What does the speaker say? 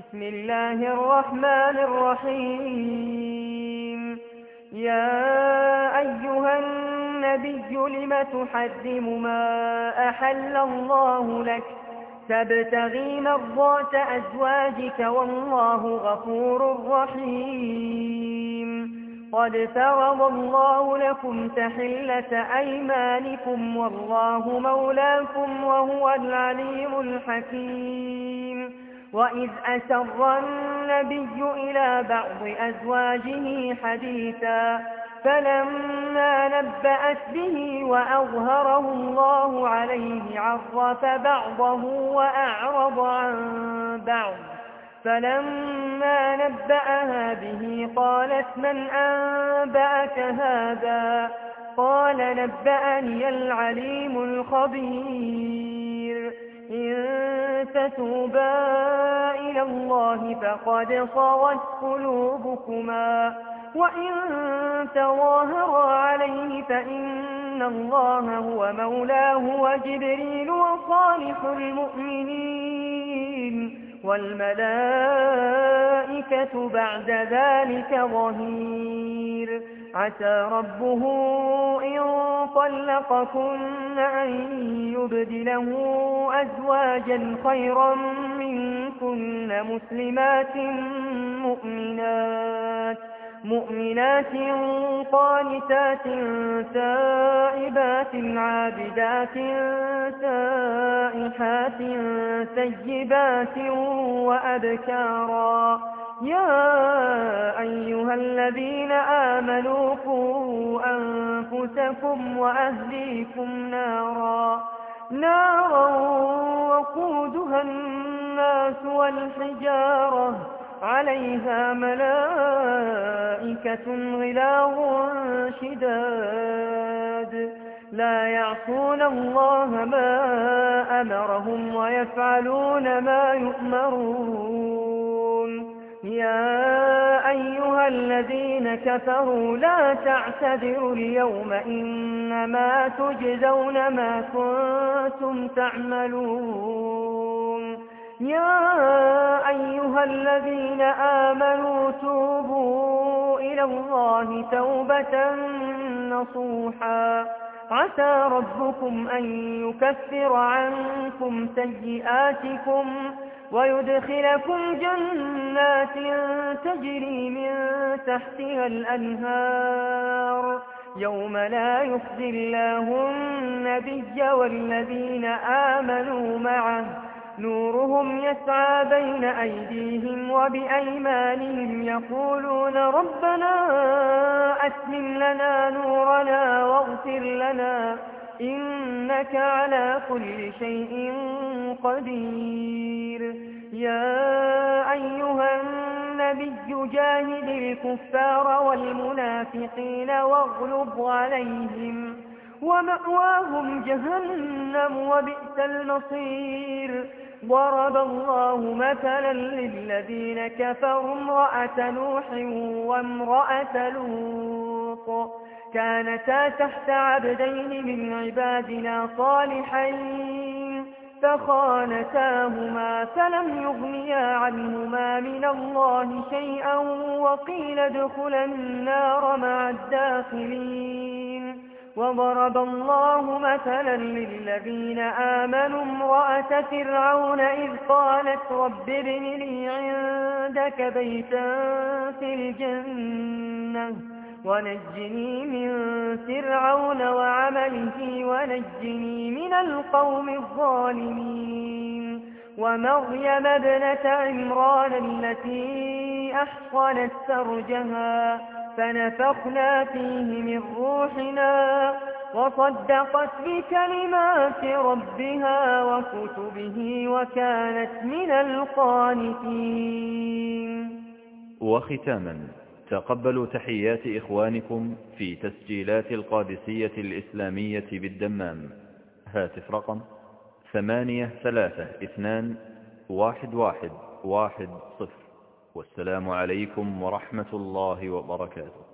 بسم الله الرحمن الرحيم. يا أيها النبي لم تحرم ما أحل الله لك تبتغي مرضات أزواجك والله غفور رحيم. قد فرض الله لكم تحلة أيمانكم والله مولاكم وهو العليم الحكيم. وإذ أسر النبي إلى بعض أزواجه حديثا فلما نبأت به وأظهره الله عليه عرف بعضه وأعرض عن بعض. فلما نبأها به قالت من أنبأك هذا؟ قال نبأني العليم الخبير. إن تتوبا إلى الله فقد صغت قلوبكما وإن تظاهرا عليه فإن الله هو مولاه وجبريل وصالح المؤمنين والملائكة بعد ذلك ظهير. عسى ربه إن طلقكن أن يبدله أزواجا خيرا منكن مؤمنات قانتات تائبات عابدات سائحات ثيبات وأبكارا. يا أيها الذين آمنوا قوا أنفسكم وأهليكم نارا وقودها الناس والحجارة عليها ملائكة غلاظ شداد لا يعصون الله ما أمرهم ويفعلون ما يؤمرون. يا أيها الذين كفروا لا تعتذروا اليوم إنما تجزون ما كنتم تعملون. يا أيها الذين آمنوا توبوا إلى الله توبة نصوحا عسى ربكم أن يكفر عنكم سيئاتكم ويدخلكم جنات تجري من تحتها الأنهار يوم لا يخزي الله النبي والذين آمنوا معه نورهم يسعى بين أيديهم وبأيمانهم يقولون ربنا أتمم لنا نورنا واغفر لنا إنك على كل شيء قدير. يا أيها النبي جاهد الكفار والمنافقين واغلظ عليهم ومأواهم جهنم وبئس المصير. ضرب الله مثلا للذين كفروا امرأة نوح وامرأة لوط كانتا تحت عبدين من عبادنا صالحين فخانتاهما فلم يغنيا عنهما من الله شيئا وقيل ادخلا النار مع الداخلين. وضرب الله مثلا للذين آمنوا امرأة فرعون إذ قالت رب ابن لي عندك بيتا في الجنة ونجني من فرعون وعمله ونجني من القوم الظالمين. ومريم ابنة عمران التي أحصنت فرجها فنفخنا فيه من روحنا وصدقت بكلمات ربها وكتبه وكانت من القانتين. وختاما تقبلوا تحيات إخوانكم في تسجيلات القادسية الإسلامية بالدمام. هاتف رقم 83211110. والسلام عليكم ورحمة الله وبركاته.